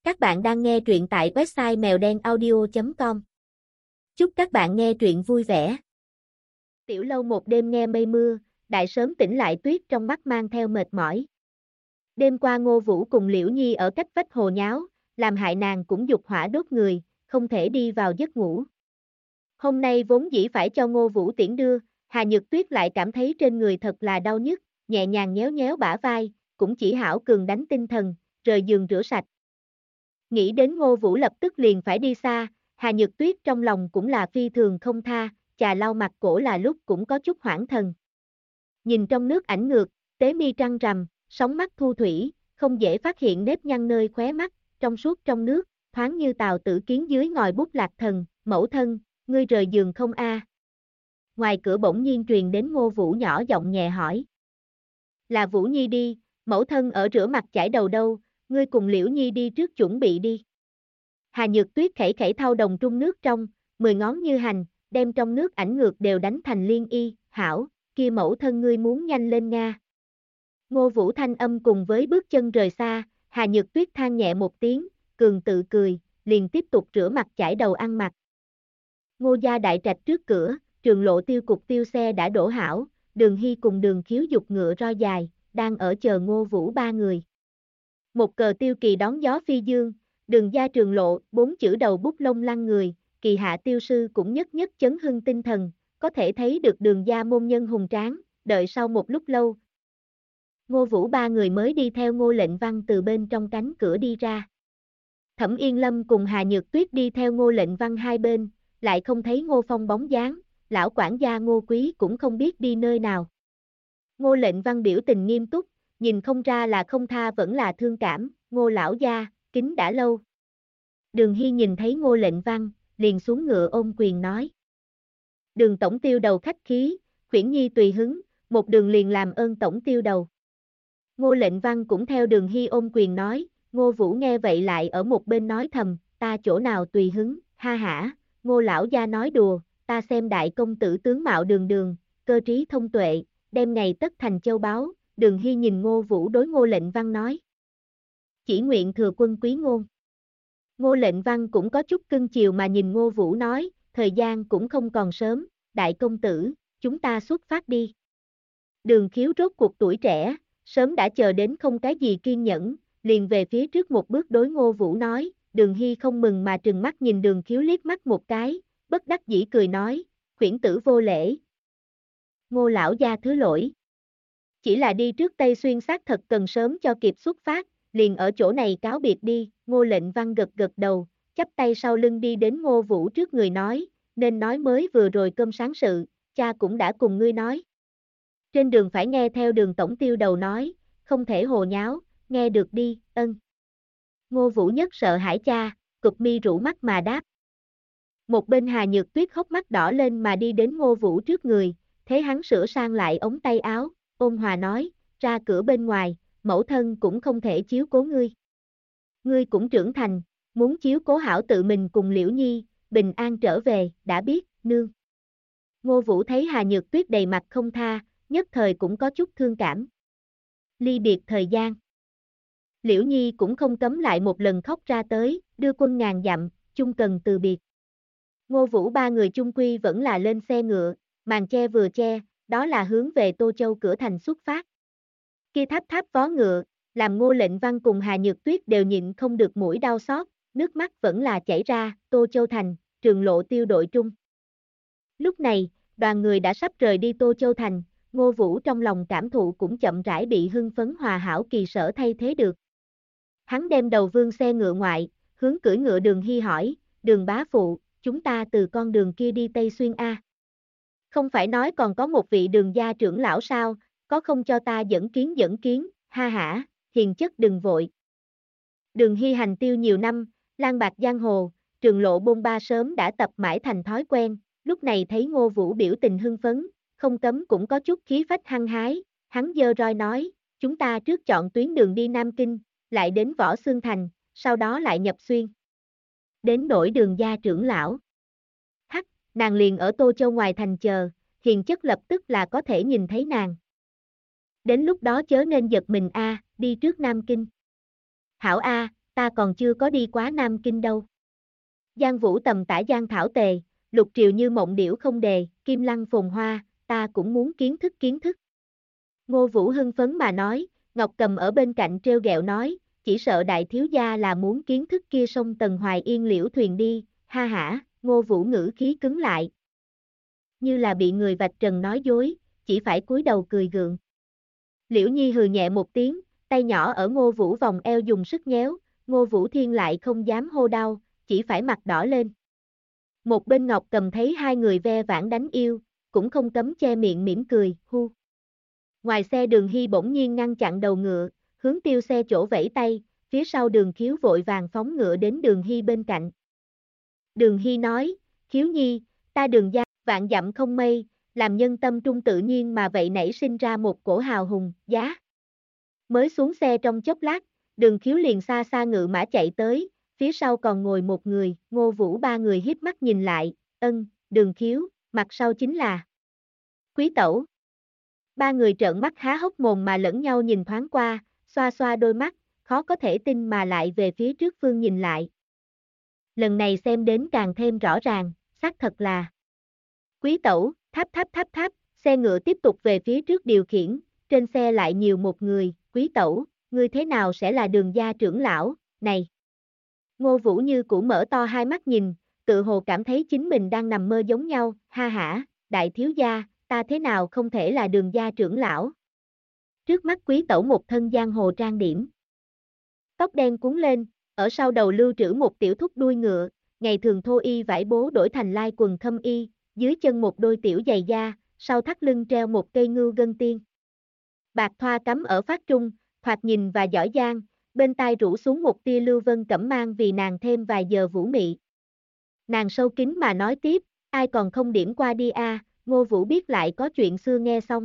Các bạn đang nghe truyện tại website mèo đen audio.com. Chúc các bạn nghe truyện vui vẻ. Tiểu lâu một đêm nghe mây mưa, đại sớm tỉnh lại tuyết trong mắt mang theo mệt mỏi. Đêm qua Ngô Vũ cùng Liễu Nhi ở cách vách hồ nháo, làm hại nàng cũng dục hỏa đốt người, không thể đi vào giấc ngủ. Hôm nay vốn dĩ phải cho Ngô Vũ tiễn đưa, Hà Nhược Tuyết lại cảm thấy trên người thật là đau nhức, nhẹ nhàng nhéo nhéo bả vai, cũng chỉ hảo cường đánh tinh thần, rời giường rửa sạch. Nghĩ đến Ngô Vũ lập tức liền phải đi xa, Hà Nhược Tuyết trong lòng cũng là phi thường không tha, chà lau mặt cổ là lúc cũng có chút hoảng thần. Nhìn trong nước ảnh ngược, tế mi trăng rằm, sóng mắt thu thủy, không dễ phát hiện nếp nhăn nơi khóe mắt, trong suốt trong nước, thoáng như Tào Tử Kiến dưới ngòi bút lạc thần, mẫu thân, ngươi rời giường không a? Ngoài cửa bỗng nhiên truyền đến Ngô Vũ nhỏ giọng nhẹ hỏi. Là Vũ Nhi đi, mẫu thân ở rửa mặt chải đầu đâu, ngươi cùng Liễu Nhi đi trước chuẩn bị đi. Hà Nhược Tuyết khẩy khẩy thau đồng trung nước trong, 10 ngón như hành, đem trong nước ảnh ngược đều đánh thành liên y, hảo, kia mẫu thân ngươi muốn nhanh lên nga. Ngô Vũ thanh âm cùng với bước chân rời xa, Hà Nhược Tuyết than nhẹ một tiếng, cường tự cười, liền tiếp tục rửa mặt chải đầu ăn mặc. Ngô gia đại trạch trước cửa, Trường Lộ tiêu cục tiêu xe đã đổ hảo, Đường Hy cùng Đường Khiếu dục ngựa roi dài, đang ở chờ Ngô Vũ ba người. Một cờ tiêu kỳ đón gió phi dương, Đường gia Trường Lộ, 4 chữ đầu bút lông lăng người, kỳ hạ tiêu sư cũng nhất nhất chấn hưng tinh thần, có thể thấy được Đường gia môn nhân hùng tráng, đợi sau một lúc lâu. Ngô Vũ ba người mới đi theo Ngô Lệnh Văn từ bên trong cánh cửa đi ra. Thẩm Yên Lâm cùng Hà Nhược Tuyết đi theo Ngô Lệnh Văn hai bên, lại không thấy Ngô Phong bóng dáng, lão quản gia Ngô Quý cũng không biết đi nơi nào. Ngô Lệnh Văn biểu tình nghiêm túc, nhìn không ra là không tha vẫn là thương cảm, Ngô lão gia, kính đã lâu. Đường Hy nhìn thấy Ngô Lệnh Văn, liền xuống ngựa ôm quyền nói. Đường tổng tiêu đầu khách khí, Khuyển Nhi tùy hứng, một đường liền làm ơn tổng tiêu đầu. Ngô Lệnh Văn cũng theo Đường Hy ôm quyền nói, Ngô Vũ nghe vậy lại ở một bên nói thầm, ta chỗ nào tùy hứng, ha hả, Ngô lão gia nói đùa, ta xem đại công tử tướng mạo đường đường, cơ trí thông tuệ, đem ngày tất thành châu báu. Đường Hy nhìn Ngô Vũ đối Ngô Lệnh Văn nói. Chỉ nguyện thừa quân quý ngôn. Ngô Lệnh Văn cũng có chút cưng chiều mà nhìn Ngô Vũ nói, thời gian cũng không còn sớm, đại công tử, chúng ta xuất phát đi. Đường Khiếu rốt cuộc tuổi trẻ, sớm đã chờ đến không cái gì kiên nhẫn, liền về phía trước một bước đối Ngô Vũ nói, Đường Hy không mừng mà trừng mắt nhìn Đường Khiếu liếc mắt một cái, bất đắc dĩ cười nói, khuyển tử vô lễ. Ngô lão gia thứ lỗi. Chỉ là đi trước Tây Xuyên xác thật cần sớm cho kịp xuất phát, liền ở chỗ này cáo biệt đi, Ngô Lệnh Văn gật gật đầu, chắp tay sau lưng đi đến Ngô Vũ trước người nói, nên nói mới vừa rồi cơm sáng sự, cha cũng đã cùng ngươi nói. Trên đường phải nghe theo Đường tổng tiêu đầu nói, không thể hồ nháo, nghe được đi, ân. Ngô Vũ nhất sợ hãi cha, cụp mi rũ mắt mà đáp. Một bên Hà Nhược Tuyết hốc mắt đỏ lên mà đi đến Ngô Vũ trước người, thấy hắn sửa sang lại ống tay áo, ôn hòa nói, ra cửa bên ngoài, mẫu thân cũng không thể chiếu cố ngươi. Ngươi cũng trưởng thành, muốn chiếu cố hảo tự mình cùng Liễu Nhi, bình an trở về, đã biết, nương. Ngô Vũ thấy Hà Nhược Tuyết đầy mặt không tha, nhất thời cũng có chút thương cảm. Ly biệt thời gian. Liễu Nhi cũng không cấm lại một lần khóc ra tới, đưa quân ngàn dặm, chung cần từ biệt. Ngô Vũ ba người chung quy vẫn là lên xe ngựa, màn che vừa che, đó là hướng về Tô Châu cửa thành xuất phát. Kia tháp tháp vó ngựa, làm Ngô Lệnh Văn cùng Hà Nhược Tuyết đều nhịn không được mũi đau xót, nước mắt vẫn là chảy ra, Tô Châu thành, Trường Lộ tiêu đội trung. Lúc này, đoàn người đã sắp rời đi Tô Châu thành, Ngô Vũ trong lòng cảm thụ cũng chậm rãi bị hưng phấn hòa hảo kỳ sở thay thế được. Hắn đem đầu vương xe ngựa ngoại, hướng cưỡi ngựa Đường Hy hỏi, Đường bá phụ, chúng ta từ con đường kia đi Tây Xuyên a. Không phải nói còn có một vị Đường gia trưởng lão sao, có không cho ta dẫn kiến, ha hả, hiền chất đừng vội. Đường Hy hành tiêu nhiều năm, lang bạc giang hồ, Trường Lộ bôn ba sớm đã tập mãi thành thói quen, lúc này thấy Ngô Vũ biểu tình hưng phấn, không cấm cũng có chút khí phách hăng hái, hắn giơ roi nói, chúng ta trước chọn tuyến đường đi Nam Kinh, lại đến Võ Xương Thành, sau đó lại nhập xuyên. Đến nỗi Đường gia trưởng lão. Hắc, nàng liền ở Tô Châu ngoài thành chờ, hiền chất lập tức là có thể nhìn thấy nàng. Đến lúc đó chớ nên giật mình a, đi trước Nam Kinh. Hảo a, ta còn chưa có đi quá Nam Kinh đâu. Giang Vũ tầm tả Giang Thảo Tề, Lục Triều như mộng điểu không đề, Kim Lăng phồn hoa, ta cũng muốn kiến thức kiến thức. Ngô Vũ hưng phấn mà nói, Ngọc Cầm ở bên cạnh trêu ghẹo nói, chỉ sợ đại thiếu gia là muốn kiến thức kia sông Tần Hoài Yên liễu thuyền đi, ha hả, Ngô Vũ ngữ khí cứng lại. Như là bị người vạch trần nói dối, chỉ phải cúi đầu cười gượng. Liễu Nhi hừ nhẹ một tiếng, tay nhỏ ở Ngô Vũ vòng eo dùng sức nhéo, Ngô Vũ Thiên lại không dám hô đau, chỉ phải mặt đỏ lên. Một bên Ngọc Cầm thấy hai người ve vãn đánh yêu, cũng không cấm che miệng mỉm cười, hu. Ngoài xe Đường Hy bỗng nhiên ngăn chặn đầu ngựa, hướng Tiêu xe chỗ vẫy tay, phía sau Đường Khiếu vội vàng phóng ngựa đến Đường Hy bên cạnh. Đường Hy nói, Khiếu Nhi, ta Đường gia, vạn dặm không mây, làm nhân tâm trung tự nhiên mà vậy nảy sinh ra một cổ hào hùng, giá. Mới xuống xe trong chốc lát, Đường Khiếu liền xa xa ngự mã chạy tới, phía sau còn ngồi một người, Ngô Vũ ba người híp mắt nhìn lại, Đường Khiếu, mặt sau chính là Quý Tẩu. Ba người trợn mắt há hốc mồm mà lẫn nhau nhìn thoáng qua, xoa xoa đôi mắt, khó có thể tin mà lại về phía trước phương nhìn lại. Lần này xem đến càng thêm rõ ràng, xác thật là Quý Tẩu, tháp, xe ngựa tiếp tục về phía trước điều khiển, trên xe lại nhiều một người, Quý Tẩu, ngươi thế nào sẽ là Đường gia trưởng lão, này. Ngô Vũ như cũ mở to hai mắt nhìn, tự hồ cảm thấy chính mình đang nằm mơ giống nhau, ha hả, đại thiếu gia, ta thế nào không thể là Đường gia trưởng lão. Trước mắt Quý Tẩu một thân giang hồ trang điểm. Tóc đen cuốn lên, ở sau đầu lưu trữ một tiểu thúc đuôi ngựa, ngày thường thô y vải bố đổi thành lai quần khâm y, dưới chân một đôi tiểu giày da, sau thắt lưng treo một cây ngưu gân tiên. Bạc thoa cắm ở phát trung, thoạt nhìn và giỏi giang, bên tai rủ xuống một tia lưu vân cẩm mang vì nàng thêm vài giờ vũ mị. Nàng sâu kín mà nói tiếp, ai còn không điểm qua đi a, Ngô Vũ biết lại có chuyện xưa nghe xong.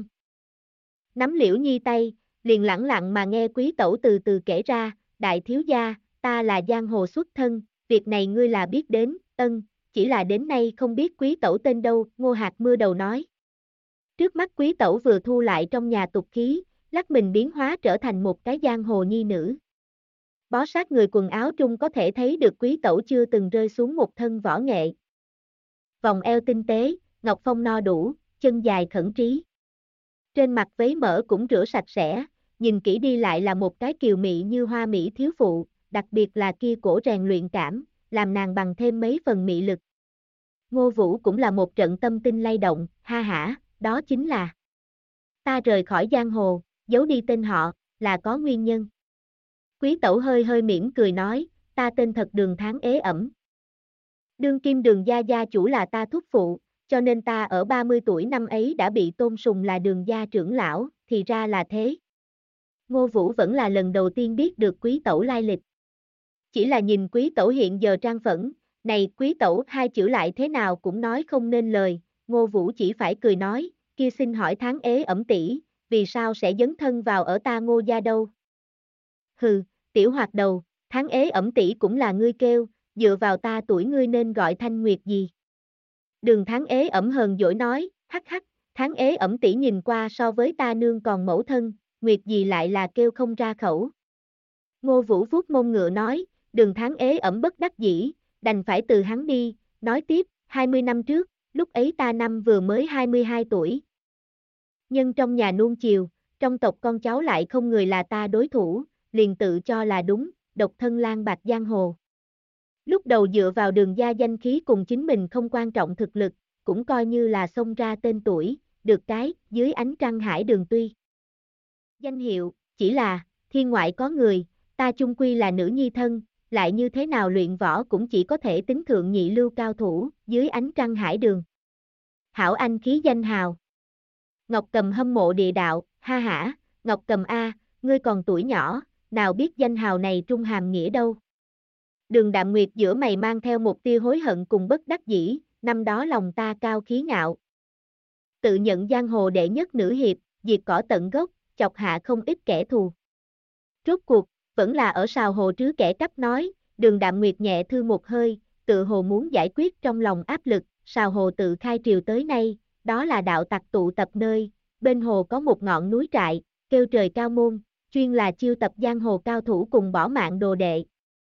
Nắm Liễu Nhi tay, liền lẳng lặng mà nghe Quý Tẩu từ từ kể ra, đại thiếu gia, ta là giang hồ xuất thân, việc này ngươi là biết đến, chỉ là đến nay không biết Quý Tẩu tên đâu, Ngô Hạt Mưa đầu nói. Trước mắt Quý Tẩu vừa thu lại trong nhà tục khí, lắc mình biến hóa trở thành một cái giang hồ nhi nữ. Bó sát người quần áo trung có thể thấy được Quý Tẩu chưa từng rơi xuống một thân võ nghệ. Vòng eo tinh tế, ngọc phong no đủ, chân dài khẩn trí. Trên mặt váy mỡ cũng rửa sạch sẽ, nhìn kỹ đi lại là một cái kiều mị như hoa mỹ thiếu phụ, đặc biệt là kia cổ rèn luyện cảm, làm nàng bằng thêm mấy phần mị lực. Ngô Vũ cũng là một trận tâm tinh lay động, ha hả, đó chính là ta rời khỏi giang hồ, giấu đi tên họ, là có nguyên nhân. Quý Tẩu hơi hơi mỉm cười nói, ta tên thật Đường Tháng Ế Ẩm. Đương kim Đường gia gia chủ là ta thúc phụ, cho nên ta ở 30 tuổi năm ấy đã bị tôn sùng là Đường gia trưởng lão, thì ra là thế. Ngô Vũ vẫn là lần đầu tiên biết được Quý Tẩu lai lịch. Chỉ là nhìn Quý Tẩu hiện giờ trang phẫn, này Quý Tẩu hai chữ lại thế nào cũng nói không nên lời, Ngô Vũ chỉ phải cười nói, kia xin hỏi Tháng Ế Ẩm tỷ, vì sao sẽ dấn thân vào ở ta Ngô gia đâu? Hừ, tiểu hoạt đầu, Tháng Ế Ẩm tỷ cũng là ngươi kêu, dựa vào ta tuổi ngươi nên gọi Thanh Nguyệt gì? Đường Tháng Ế Ẩm hờn dỗi nói, hắc hắc, Tháng Ế Ẩm tỷ nhìn qua so với ta nương còn mẫu thân, Nguyệt gì lại là kêu không ra khẩu. Ngô Vũ vuốt mông ngựa nói, Đường Tháng Ế Ẩm bất đắc dĩ, đành phải từ hắn đi, nói tiếp, 20 năm trước, lúc ấy ta năm vừa mới 22 tuổi. Nhưng trong nhà nuông chiều, trong tộc con cháu lại không người là ta đối thủ, liền tự cho là đúng, độc thân lang bạc giang hồ. Lúc đầu dựa vào Đường gia danh khí cùng chính mình không quan trọng thực lực, cũng coi như là xông ra tên tuổi, được cái, dưới ánh trăng hải đường tuy. Danh hiệu, chỉ là, thiên ngoại có người, ta chung quy là nữ nhi thân, lại như thế nào luyện võ cũng chỉ có thể tính thượng nhị lưu cao thủ, dưới ánh trăng hải đường. Hảo anh khí danh hào. Ngọc Cầm hâm mộ địa đạo, ha hả, Ngọc Cầm A, ngươi còn tuổi nhỏ, nào biết danh hào này trung hàm nghĩa đâu. Đường Đạm Nguyệt giữa mày mang theo một tia hối hận cùng bất đắc dĩ, năm đó lòng ta cao khí ngạo. Tự nhận giang hồ đệ nhất nữ hiệp, diệt cỏ tận gốc, chọc hạ không ít kẻ thù. Rốt cuộc, vẫn là ở sào hồ trứ kẻ cắp nói, Đường Đạm Nguyệt nhẹ thư một hơi, tự hồ muốn giải quyết trong lòng áp lực, sào hồ tự khai triều tới nay, đó là đạo tặc tụ tập nơi, bên hồ có một ngọn núi trại, kêu trời cao môn, chuyên là chiêu tập giang hồ cao thủ cùng bỏ mạng đồ đệ.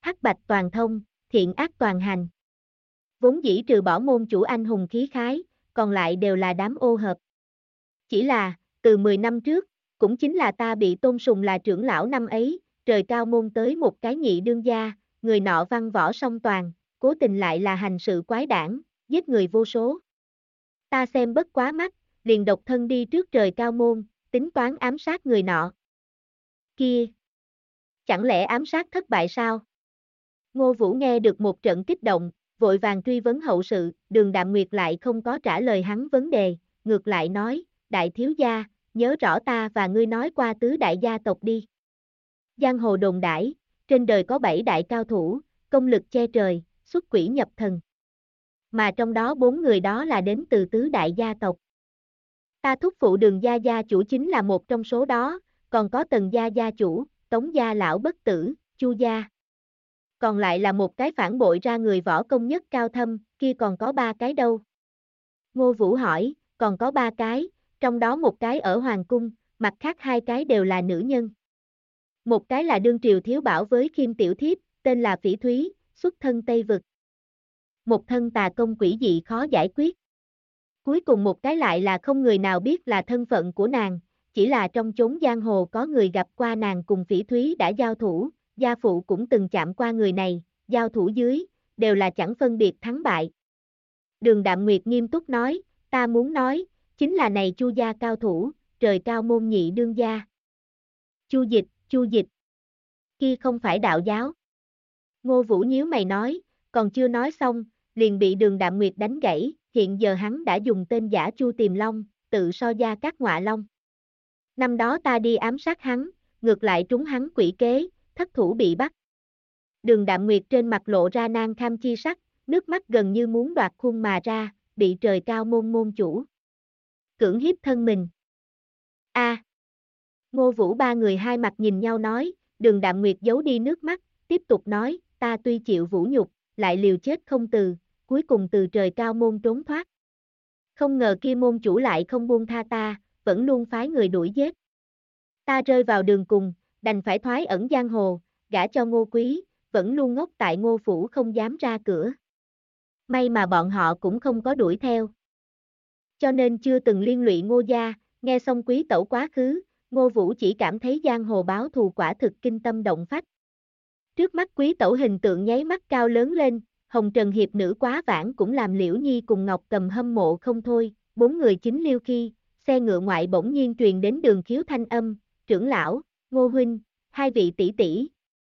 hắc bạch toàn thông, thiện ác toàn hành. Vốn dĩ trừ bỏ môn chủ anh hùng khí khái, còn lại đều là đám ô hợp. Chỉ là, từ 10 năm trước, cũng chính là ta bị tôn sùng là trưởng lão năm ấy, trời cao môn tới một cái nhị đương gia, người nọ văn võ song toàn, cố tình lại là hành sự quái đản, giết người vô số. Ta xem bất quá mắt, liền độc thân đi trước trời cao môn, tính toán ám sát người nọ. Kia! Chẳng lẽ ám sát thất bại sao? Ngô Vũ nghe được một trận kích động, vội vàng truy vấn hậu sự, Đường Đạm Nguyệt lại không có trả lời hắn vấn đề, ngược lại nói, đại thiếu gia, nhớ rõ ta và ngươi nói qua tứ đại gia tộc đi. Giang hồ đồn đãi, trên đời có 7 đại cao thủ, công lực che trời, xuất quỷ nhập thần. Mà trong đó 4 người đó là đến từ tứ đại gia tộc. Ta thúc phụ Đường gia gia chủ chính là một trong số đó, còn có Tần gia gia chủ, Tống gia lão bất tử, Chu gia. Còn lại là một cái phản bội ra người võ công nhất cao thâm, kia còn có 3 cái đâu. Ngô Vũ hỏi, còn có 3 cái, trong đó một cái ở Hoàng Cung, mặt khác 2 cái đều là nữ nhân. Một cái là đương triều thiếu bảo với Khiêm tiểu thiếp, tên là Phỉ Thúy, xuất thân Tây Vực. Một thân tà công quỷ dị khó giải quyết. Cuối cùng một cái lại là không người nào biết là thân phận của nàng, chỉ là trong chốn giang hồ có người gặp qua nàng cùng Phỉ Thúy đã giao thủ, gia phụ cũng từng chạm qua người này, giao thủ dưới, đều là chẳng phân biệt thắng bại. Đường Đạm Nguyệt nghiêm túc nói, ta muốn nói, chính là này Chu gia cao thủ, trời cao môn nhị đương gia. Chu Dịch. Kia không phải đạo giáo. Ngô Vũ nhíu mày nói, còn chưa nói xong, liền bị Đường Đạm Nguyệt đánh gãy, hiện giờ hắn đã dùng tên giả Chu Tiềm Long, tự so gia các ngọa long. Năm đó ta đi ám sát hắn, ngược lại trúng hắn quỷ kế, thất thủ bị bắt. Đường Đạm Nguyệt trên mặt lộ ra nan kham chi sắc, nước mắt gần như muốn đoạt khuôn mà ra, bị trời cao môn môn chủ cưỡng hiếp thân mình. A. Ngô Vũ ba người hai mặt nhìn nhau nói, Đường Đạm Nguyệt giấu đi nước mắt, tiếp tục nói, ta tuy chịu vũ nhục, lại liều chết không từ, cuối cùng từ trời cao môn trốn thoát. Không ngờ kia môn chủ lại không buông tha ta, vẫn luôn phái người đuổi giết. Ta rơi vào đường cùng, đành phải thoái ẩn giang hồ, gả cho Ngô Quý, vẫn luôn ngốc tại Ngô phủ không dám ra cửa. May mà bọn họ cũng không có đuổi theo. Cho nên chưa từng liên lụy Ngô gia, nghe xong Quý tẩu quá khứ, Ngô Vũ chỉ cảm thấy giang hồ báo thù quả thực kinh tâm động phách. Trước mắt Quý tẩu hình tượng nháy mắt cao lớn lên, hồng trần hiệp nữ quá vãng cũng làm Liễu Nhi cùng Ngọc Cầm hâm mộ không thôi, 4 người chính liêu khi, xe ngựa ngoại bỗng nhiên truyền đến Đường Khiếu thanh âm, trưởng lão, Ngô huynh, 2 vị tỷ tỷ.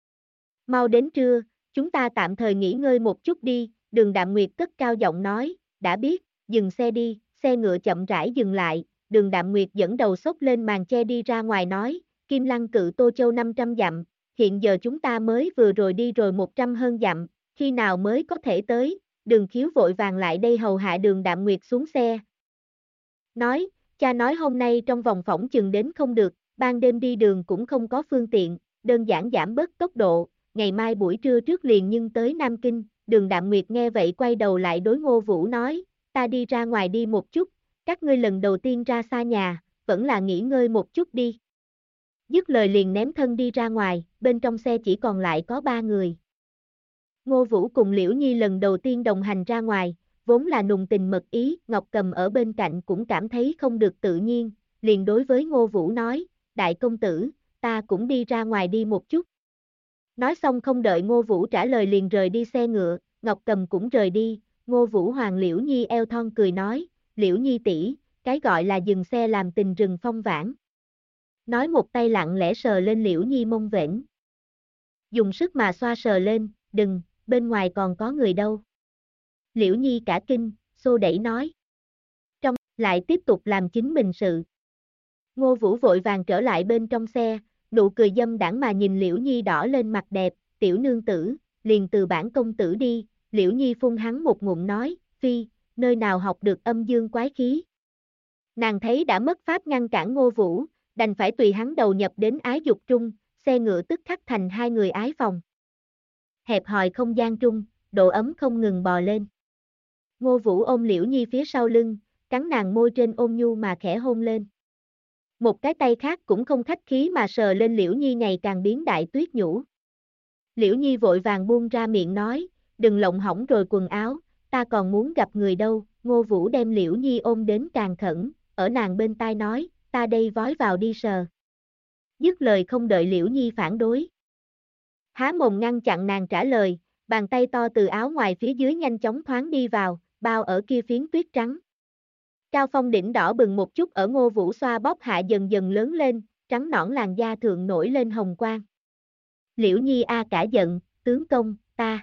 Mau đến trưa, chúng ta tạm thời nghỉ ngơi một chút đi, Đường Đạm Nguyệt cất cao giọng nói, đã biết, dừng xe đi, xe ngựa chậm rãi dừng lại, Đường Đạm Nguyệt dẫn đầu xốc lên màn che đi ra ngoài nói, Kim Lăng cự Tô Châu 500 dặm, hiện giờ chúng ta mới vừa rồi đi rồi 100 hơn dặm, khi nào mới có thể tới, Đường Khiếu vội vàng lại đây hầu hạ Đường Đạm Nguyệt xuống xe. Nói, cha nói hôm nay trong vòng phỏng chừng đến không được, ban đêm đi đường cũng không có phương tiện, đơn giản giảm bớt tốc độ, ngày mai buổi trưa trước liền nhưng tới Nam Kinh, Đường Đạm Nguyệt nghe vậy quay đầu lại đối Ngô Vũ nói, ta đi ra ngoài đi một chút, các ngươi lần đầu tiên ra xa nhà, vẫn là nghỉ ngơi một chút đi. Dứt lời liền ném thân đi ra ngoài, bên trong xe chỉ còn lại có 3 người. Ngô Vũ cùng Liễu Nhi lần đầu tiên đồng hành ra ngoài, vốn là nùng tình mật ý, Ngọc Cầm ở bên cạnh cũng cảm thấy không được tự nhiên, liền đối với Ngô Vũ nói, đại công tử, ta cũng đi ra ngoài đi một chút. Nói xong không đợi Ngô Vũ trả lời liền rời đi xe ngựa, Ngọc Cầm cũng rời đi, Ngô Vũ hoàng Liễu Nhi eo thon cười nói, Liễu Nhi tỷ, cái gọi là dừng xe làm tình rừng phong vãn. Nói một tay lặng lẽ sờ lên Liễu Nhi mông vểnh. Dùng sức mà xoa sờ lên, đừng, bên ngoài còn có người đâu. Liễu Nhi cả kinh, xô đẩy nói. Trong, lại tiếp tục làm chính mình sự. Ngô Vũ vội vàng trở lại bên trong xe, nụ cười dâm đãng mà nhìn Liễu Nhi đỏ lên mặt đẹp, tiểu nương tử, liền từ bản công tử đi, Liễu Nhi phun hắn một ngụm nói, phi, nơi nào học được âm dương quái khí. Nàng thấy đã mất pháp ngăn cản Ngô Vũ, đành phải tùy hắn đầu nhập đến ái dục trung, xe ngựa tức khắc thành 2 người ái phòng. Hẹp hòi không gian trung, độ ấm không ngừng bò lên. Ngô Vũ ôm Liễu Nhi phía sau lưng, cắn nàng môi trên ôn nhu mà khẽ hôn lên. Một cái tay khác cũng không khách khí mà sờ lên Liễu Nhi ngày càng biến đại tuyết nhũ. Liễu Nhi vội vàng buông ra miệng nói, đừng lộng hỏng rồi quần áo, ta còn muốn gặp người đâu. Ngô Vũ đem Liễu Nhi ôm đến càng khẩn, ở nàng bên tai nói, ta đây vói vào đi sờ. Dứt lời không đợi Liễu Nhi phản đối. Há mồm ngăn chặn nàng trả lời, bàn tay to từ áo ngoài phía dưới nhanh chóng thoáng đi vào, bao ở kia phiến tuyết trắng. Cao phong đỉnh đỏ bừng một chút ở Ngô Vũ xoa bóp hạ dần dần lớn lên, trắng nõn làn da thượng nổi lên hồng quang. Liễu Nhi a cả giận, tướng công,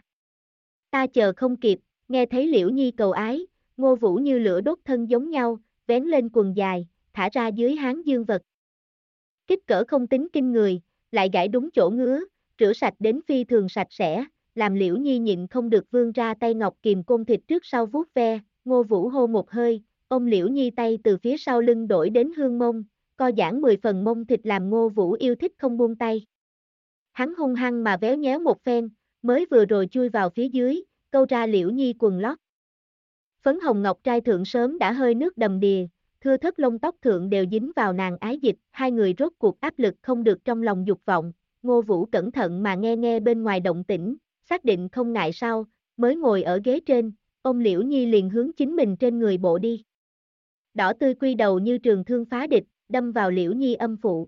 ta chờ không kịp, nghe thấy Liễu Nhi cầu ái, Ngô Vũ như lửa đốt thân giống nhau, vén lên quần dài, thả ra dưới háng dương vật. Kích cỡ không tính kinh người, lại gãi đúng chỗ ngứa, rửa sạch đến phi thường sạch sẽ, làm Liễu Nhi nhịn không được vươn ra tay ngọc kìm côn thịt trước sau vuốt ve. Ngô Vũ hô một hơi, ôm Liễu Nhi tay từ phía sau lưng đổi đến hương mông, co giãn 10 phần mông thịt làm Ngô Vũ yêu thích không buông tay. Hắn hung hăng mà véo nhéo một phen, mới vừa rồi chui vào phía dưới, câu ra Liễu Nhi quần lót. Phấn hồng ngọc trai thượng sớm đã hơi nước đầm đìa, thưa thớt lông tóc thượng đều dính vào nàng ái dịch, hai người rốt cuộc áp lực không được trong lòng dục vọng. Ngô Vũ cẩn thận mà nghe nghe bên ngoài động tĩnh, xác định không ngại sau, mới ngồi ở ghế trên, ôm Liễu Nhi liền hướng chính mình trên người bộ đi. Đỏ tươi quy đầu như trường thương phá địch, đâm vào Liễu Nhi âm phụ.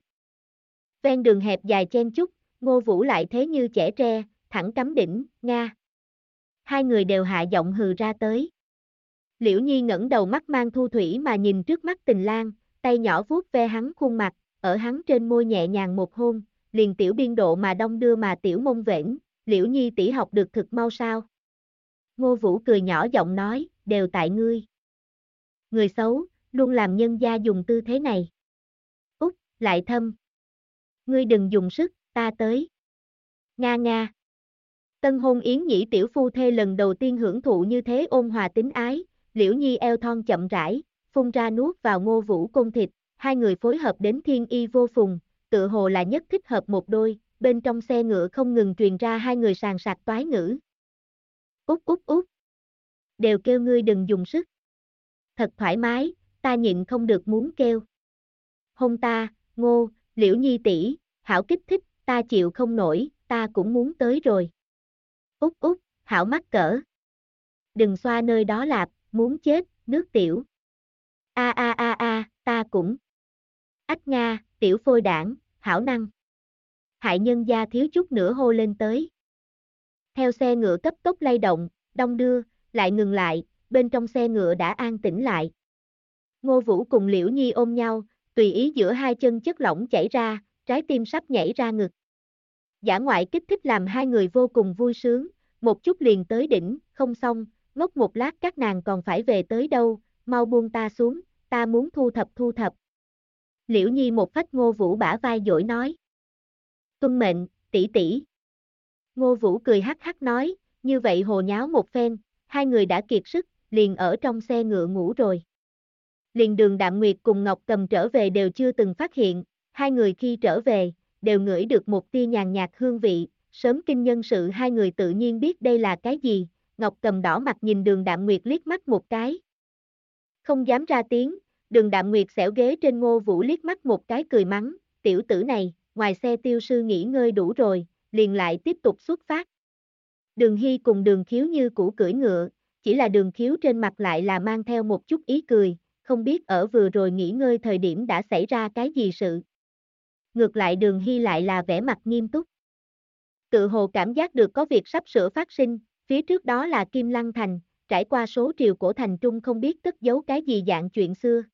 Ven đường hẹp dài chen chúc, Ngô Vũ lại thế như chẻ tre, thẳng cắm đỉnh, nga. Hai người đều hạ giọng hừ ra tới. Liễu Nhi ngẩng đầu mắt mang thu thủy mà nhìn trước mắt Tình Lang, tay nhỏ vuốt ve hắn khuôn mặt, ở hắn trên môi nhẹ nhàng một hôn, liền tiểu biên độ mà đong đưa mà tiểu mông vểnh, Liễu Nhi tỷ học được thực mau sao. Ngô Vũ cười nhỏ giọng nói, đều tại ngươi. Người xấu, luôn làm nhân gia dùng tư thế này. Út, lại thâm. Ngươi đừng dùng sức, ta tới. Nga nga. Tân hôn yến nhĩ tiểu phu thê lần đầu tiên hưởng thụ như thế ôn hòa tính ái, Liễu Nhi eo thon chậm rãi, phun ra nuốt vào Ngô Vũ côn thịt, hai người phối hợp đến thiên y vô phùng, tựa hồ là nhất thích hợp một đôi, bên trong xe ngựa không ngừng truyền ra hai người sàn sạc toái ngữ. Út út út. Đều kêu ngươi đừng dùng sức. Thật thoải mái, ta nhịn không được muốn kêu. Hôn ta, Ngô, Liễu Nhi tỷ, hảo kích thích, ta chịu không nổi, ta cũng muốn tới rồi. Út út, hảo mắc cỡ. Đừng xoa nơi đó lạp, muốn chết, nước tiểu. A, ta cũng. Ách nga, tiểu phôi đảng, hảo năng. Hại nhân gia thiếu chút nữa hô lên tới. Theo xe ngựa cấp tốc lay động, đong đưa, lại ngừng lại, bên trong xe ngựa đã an tĩnh lại. Ngô Vũ cùng Liễu Nhi ôm nhau, tùy ý giữa hai chân chất lỏng chảy ra, trái tim sắp nhảy ra ngực. Dã ngoại kích thích làm hai người vô cùng vui sướng, một chút liền tới đỉnh, không xong, ngốc một lát các nàng còn phải về tới đâu, mau buông ta xuống, ta muốn thu thập. Liễu Nhi một phách Ngô Vũ bả vai dỗi nói. Tuân mệnh, tỷ tỷ. Ngô Vũ cười hắc hắc nói, như vậy hồ nháo một phen, hai người đã kiệt sức, liền ở trong xe ngựa ngủ rồi. Liền Đường Đạm Nguyệt cùng Ngọc Cầm trở về đều chưa từng phát hiện, hai người khi trở về, đều ngửi được một tia nhàn nhạt hương vị, sớm kinh nhân sự hai người tự nhiên biết đây là cái gì, Ngọc Cầm đỏ mặt nhìn Đường Đạm Nguyệt liếc mắt một cái. Không dám ra tiếng, Đường Đạm Nguyệt xẻo ghế trên Ngô Vũ liếc mắt một cái cười mắng, tiểu tử này, ngoài xe tiêu sư nghỉ ngơi đủ rồi, liền lại tiếp tục xuất phát. Đường Hy cùng Đường Khiếu như cũ cưỡi ngựa, chỉ là Đường Khiếu trên mặt lại là mang theo một chút ý cười, không biết ở vừa rồi nghỉ ngơi thời điểm đã xảy ra cái gì sự. Ngược lại Đường Hy lại là vẻ mặt nghiêm túc. Tự hồ cảm giác được có việc sắp sửa phát sinh, phía trước đó là Kim Lăng Thành, trải qua số triều cổ thành trung không biết cất giấu cái gì dạng chuyện xưa.